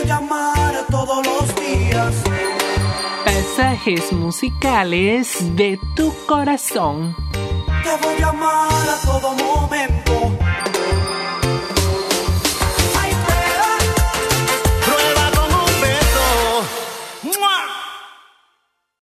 llamar todos los días. Pasajes musicales de tu corazón. Te voy a llamar a todo mundo.